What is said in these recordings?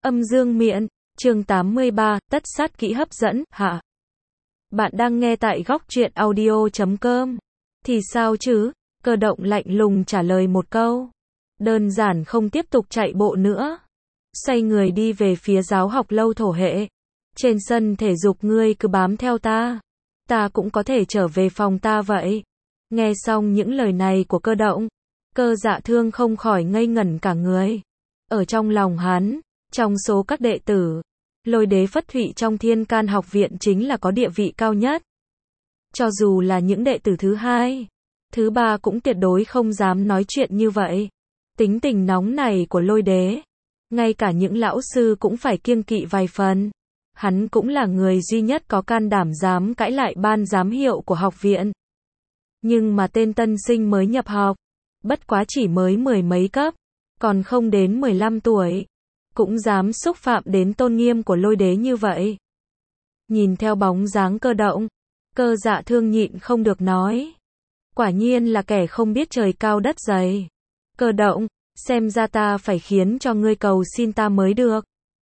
Âm dương miện, chương 83, tất sát kỹ hấp dẫn, hạ. Bạn đang nghe tại góc truyện audio.com. Thì sao chứ? Cơ động lạnh lùng trả lời một câu. Đơn giản không tiếp tục chạy bộ nữa. Xoay người đi về phía giáo học lâu thổ hệ. Trên sân thể dục ngươi cứ bám theo ta. Ta cũng có thể trở về phòng ta vậy. Nghe xong những lời này của Cơ động, Cơ Dạ Thương không khỏi ngây ngẩn cả người. Ở trong lòng hắn, trong số các đệ tử, Lôi Đế Phất Thụy trong Thiên Can học viện chính là có địa vị cao nhất. Cho dù là những đệ tử thứ hai, thứ ba cũng tuyệt đối không dám nói chuyện như vậy. Tính tình nóng này của Lôi Đế, ngay cả những lão sư cũng phải kiêng kỵ vài phần. Hắn cũng là người duy nhất có can đảm dám cãi lại ban giám hiệu của học viện. Nhưng mà tên tân sinh mới nhập học, bất quá chỉ mới mười mấy cấp, còn không đến 15 tuổi, cũng dám xúc phạm đến tôn nghiêm của Lôi Đế như vậy. Nhìn theo bóng dáng Cơ động, Cơ Dạ Thương nhịn không được nói. Quả nhiên là kẻ không biết trời cao đất dày. Cơ động, xem ra ta phải khiến cho ngươi cầu xin ta mới được.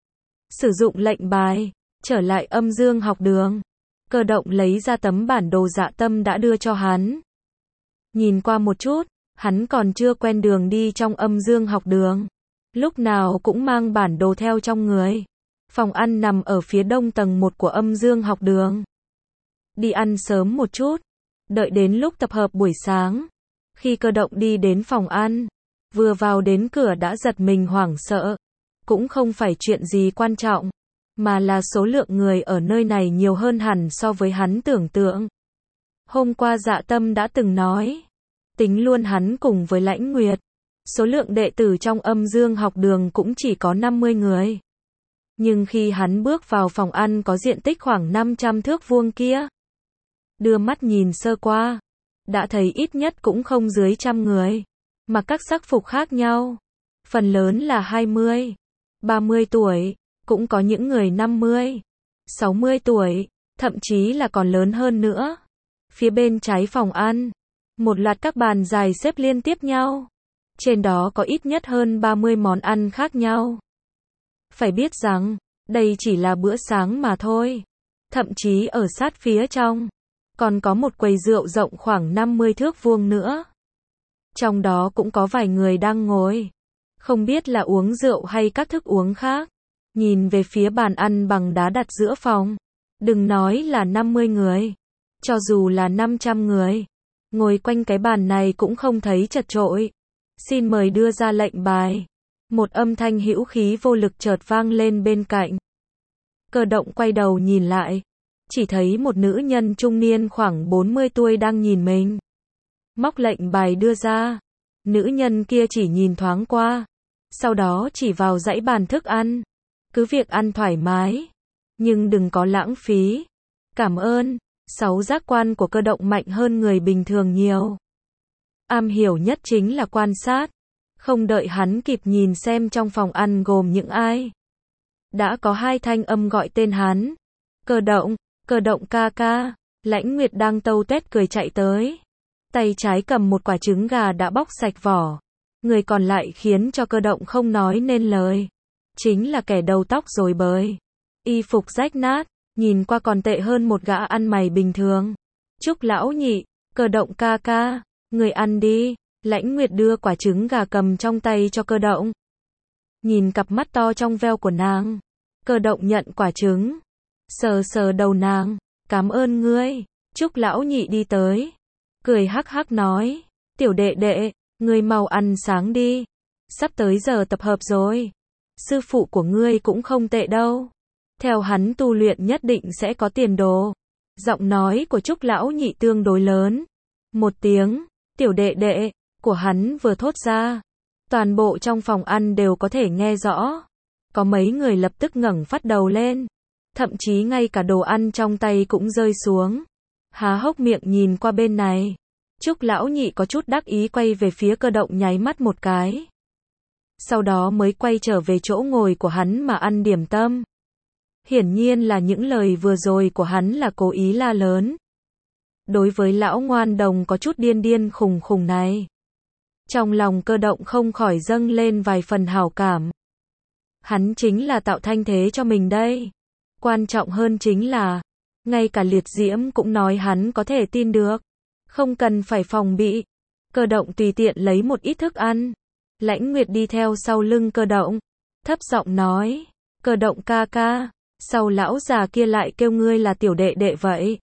Sử dụng lệnh bài, trở lại âm dương học đường. Cơ động lấy ra tấm bản đồ dạ tâm đã đưa cho hắn. Nhìn qua một chút, hắn còn chưa quen đường đi trong âm dương học đường. Lúc nào cũng mang bản đồ theo trong người. Phòng ăn nằm ở phía đông tầng 1 của âm dương học đường. Đi ăn sớm một chút, đợi đến lúc tập hợp buổi sáng. Khi Cơ động đi đến phòng ăn, vừa vào đến cửa đã giật mình hoảng sợ. Cũng không phải chuyện gì quan trọng, mà là số lượng người ở nơi này nhiều hơn hẳn so với hắn tưởng tượng. Hôm qua Dạ Tâm đã từng nói, tính luôn hắn cùng với Lãnh Nguyệt, số lượng đệ tử trong âm dương học đường cũng chỉ có 50 người. Nhưng khi hắn bước vào phòng ăn có diện tích khoảng 500 thước vuông kia, đưa mắt nhìn sơ qua, đã thấy ít nhất cũng không dưới 100 người, mặc các sắc phục khác nhau. Phần lớn là 20, 30 tuổi, cũng có những người 50, 60 tuổi, thậm chí là còn lớn hơn nữa. Phía bên trái phòng ăn, một loạt các bàn dài xếp liên tiếp nhau. Trên đó có ít nhất hơn 30 món ăn khác nhau. Phải biết rằng, đây chỉ là bữa sáng mà thôi. Thậm chí ở sát phía trong, còn có một quầy rượu rộng khoảng 50 thước vuông nữa. Trong đó cũng có vài người đang ngồi. Không biết là uống rượu hay các thức uống khác. Nhìn về phía bàn ăn bằng đá đặt giữa phòng. Đừng nói là 50 người. Cho dù là 500 người. Ngồi quanh cái bàn này cũng không thấy chật chội. Xin mời đưa ra lệnh bài. Một âm thanh hữu khí vô lực chợt vang lên bên cạnh. Cơ động quay đầu nhìn lại. Chỉ thấy một nữ nhân trung niên khoảng 40 tuổi đang nhìn mình. Móc lệnh bài đưa ra. Nữ nhân kia chỉ nhìn thoáng qua. Sau đó chỉ vào dãy bàn thức ăn. Cứ việc ăn thoải mái. Nhưng đừng có lãng phí. Cảm ơn. 6 giác quan của Cơ động mạnh hơn người bình thường nhiều. Am hiểu nhất chính là quan sát. Không đợi hắn kịp nhìn xem trong phòng ăn gồm những ai. Đã có 2 thanh âm gọi tên hắn. Cơ động ca ca. Lãnh Nguyệt đang tâu tuét cười chạy tới. Tay trái cầm một quả trứng gà đã bóc sạch vỏ. Người còn lại khiến cho Cơ động không nói nên lời. Chính là kẻ đầu tóc rối bời. Y phục rách nát, nhìn qua còn tệ hơn một gã ăn mày bình thường. Chúc lão nhị, Cơ động ca ca, người ăn đi. Lãnh Nguyệt đưa quả trứng gà cầm trong tay cho Cơ động. Nhìn cặp mắt to trong veo của nàng. Cơ động nhận quả trứng. Sờ sờ đầu nàng. Cảm ơn ngươi. Chúc lão nhị đi tới. Cười hắc hắc nói. Tiểu đệ đệ, ngươi mau ăn sáng đi. Sắp tới giờ tập hợp rồi. Sư phụ của ngươi cũng không tệ đâu. Theo hắn tu luyện nhất định sẽ có tiền đồ. Giọng nói của Trúc lão nhị tương đối lớn. Một tiếng, tiểu đệ đệ, của hắn vừa thốt ra. Toàn bộ trong phòng ăn đều có thể nghe rõ. Có mấy người lập tức ngẩng phát đầu lên. Thậm chí ngay cả đồ ăn trong tay cũng rơi xuống. Há hốc miệng nhìn qua bên này. Trúc lão nhị có chút đắc ý quay về phía Cơ động nháy mắt một cái. Sau đó mới quay trở về chỗ ngồi của hắn mà ăn điểm tâm. Hiển nhiên là những lời vừa rồi của hắn là cố ý la lớn. Đối với lão ngoan đồng có chút điên điên khùng khùng này. Trong lòng Cơ động không khỏi dâng lên vài phần hảo cảm. Hắn chính là tạo thanh thế cho mình đây. Quan trọng hơn chính là, ngay cả liệt diễm cũng nói hắn có thể tin được. Không cần phải phòng bị. Cơ động tùy tiện lấy một ít thức ăn. Lãnh Nguyệt đi theo sau lưng cơ động. Thấp giọng nói, cơ động ca ca, sao lão già kia lại kêu ngươi là tiểu đệ đệ vậy?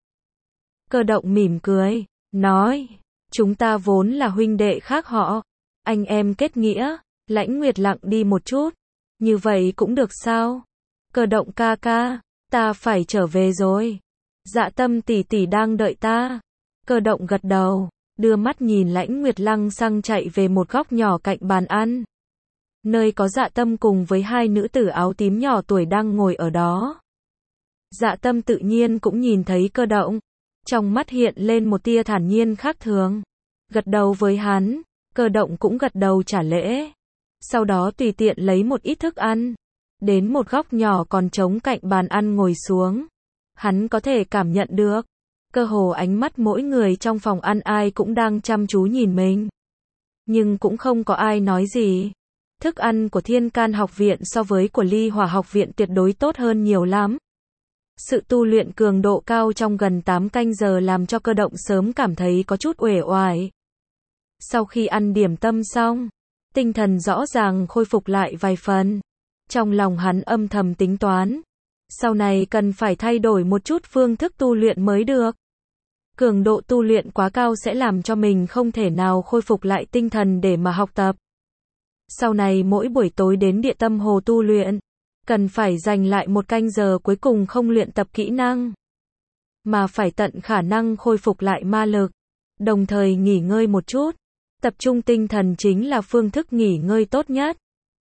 Cơ động mỉm cười, nói, chúng ta vốn là huynh đệ khác họ, anh em kết nghĩa. Lãnh Nguyệt lặng đi một chút, như vậy cũng được sao? Cơ động ca ca, ta phải trở về rồi. Dạ Tâm tỷ tỷ đang đợi ta. Cơ động gật đầu, đưa mắt nhìn Lãnh Nguyệt lăng xăng chạy về một góc nhỏ cạnh bàn ăn. Nơi có Dạ Tâm cùng với hai nữ tử áo tím nhỏ tuổi đang ngồi ở đó. Dạ Tâm tự nhiên cũng nhìn thấy cơ động. Trong mắt hiện lên một tia thản nhiên khác thường. Gật đầu với hắn, cơ động cũng gật đầu trả lễ. Sau đó tùy tiện lấy một ít thức ăn. Đến một góc nhỏ còn trống cạnh bàn ăn ngồi xuống. Hắn có thể cảm nhận được. Cơ hồ ánh mắt mỗi người trong phòng ăn ai cũng đang chăm chú nhìn mình. Nhưng cũng không có ai nói gì. Thức ăn của Thiên Can học viện so với của Ly Hỏa học viện tuyệt đối tốt hơn nhiều lắm. Sự tu luyện cường độ cao trong gần 8 canh giờ làm cho cơ động sớm cảm thấy có chút uể oải. Sau khi ăn điểm tâm xong, tinh thần rõ ràng khôi phục lại vài phần. Trong lòng hắn âm thầm tính toán. Sau này cần phải thay đổi một chút phương thức tu luyện mới được. Cường độ tu luyện quá cao sẽ làm cho mình không thể nào khôi phục lại tinh thần để mà học tập. Sau này mỗi buổi tối đến địa tâm hồ tu luyện, cần phải dành lại một canh giờ cuối cùng không luyện tập kỹ năng, mà phải tận khả năng khôi phục lại ma lực, đồng thời nghỉ ngơi một chút. Tập trung tinh thần chính là phương thức nghỉ ngơi tốt nhất.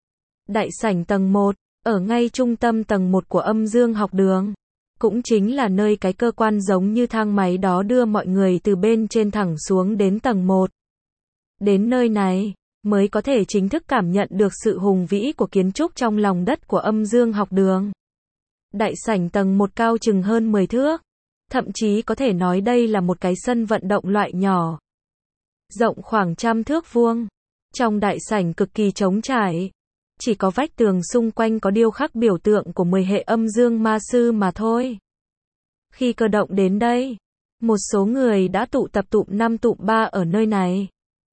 Đại sảnh tầng 1, ở ngay trung tâm tầng 1 của Âm Dương học đường, cũng chính là nơi cái cơ quan giống như thang máy đó đưa mọi người từ bên trên thẳng xuống đến tầng 1. Đến nơi này, mới có thể chính thức cảm nhận được sự hùng vĩ của kiến trúc trong lòng đất của Âm Dương học đường. Đại sảnh tầng 1 cao chừng hơn 10 thước, thậm chí có thể nói đây là một cái sân vận động loại nhỏ, rộng khoảng 100 thước vuông. Trong đại sảnh cực kỳ trống trải, chỉ có vách tường xung quanh có điêu khắc biểu tượng của 10 hệ âm dương ma sư mà thôi. Khi cơ động đến đây, một số người đã tụ tập tụm 5 tụm 3 ở nơi này.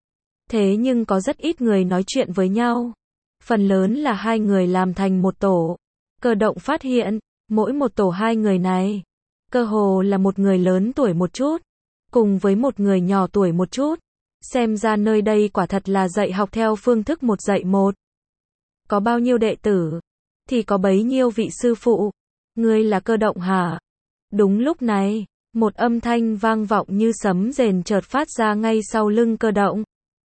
Thế nhưng có rất ít người nói chuyện với nhau. Phần lớn là hai người làm thành một tổ. Cơ động phát hiện, mỗi một tổ hai người này, cơ hồ là một người lớn tuổi một chút, cùng với một người nhỏ tuổi một chút. Xem ra nơi đây quả thật là dạy học theo phương thức một dạy một. Có bao nhiêu đệ tử, thì có bấy nhiêu vị sư phụ. Ngươi là Cơ động hả? Đúng lúc này, một âm thanh vang vọng như sấm rền chợt phát ra ngay sau lưng cơ động.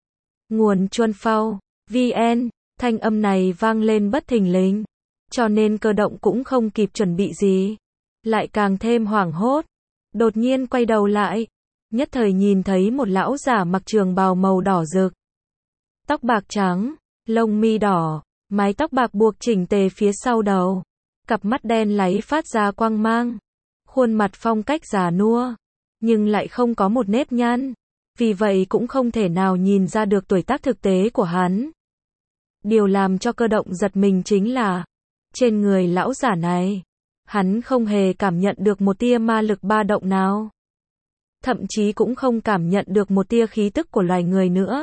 Nguồn Chuân Phao, VN, thanh âm này vang lên bất thình lình, cho nên cơ động cũng không kịp chuẩn bị gì, lại càng thêm hoảng hốt. Đột nhiên quay đầu lại, nhất thời nhìn thấy một lão giả mặc trường bào màu đỏ rực, tóc bạc trắng, lông mi đỏ, mái tóc bạc buộc chỉnh tề phía sau đầu, cặp mắt đen láy phát ra quang mang, khuôn mặt phong cách già nua, nhưng lại không có một nếp nhăn, vì vậy cũng không thể nào nhìn ra được tuổi tác thực tế của hắn. Điều làm cho cơ động giật mình chính là, trên người lão giả này, hắn không hề cảm nhận được một tia ma lực ba động nào. Thậm chí cũng không cảm nhận được một tia khí tức của loài người nữa.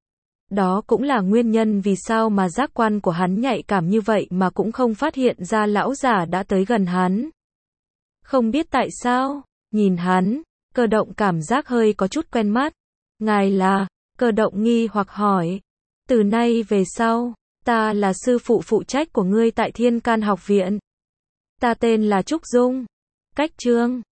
Đó cũng là nguyên nhân vì sao mà giác quan của hắn nhạy cảm như vậy mà cũng không phát hiện ra lão giả đã tới gần hắn. Không biết tại sao, nhìn hắn, cơ động cảm giác hơi có chút quen mắt. Ngài là? Cơ động nghi hoặc hỏi. Từ nay về sau, ta là sư phụ phụ trách của ngươi tại Thiên Can học viện. Ta tên là Trúc Dung. Cách chương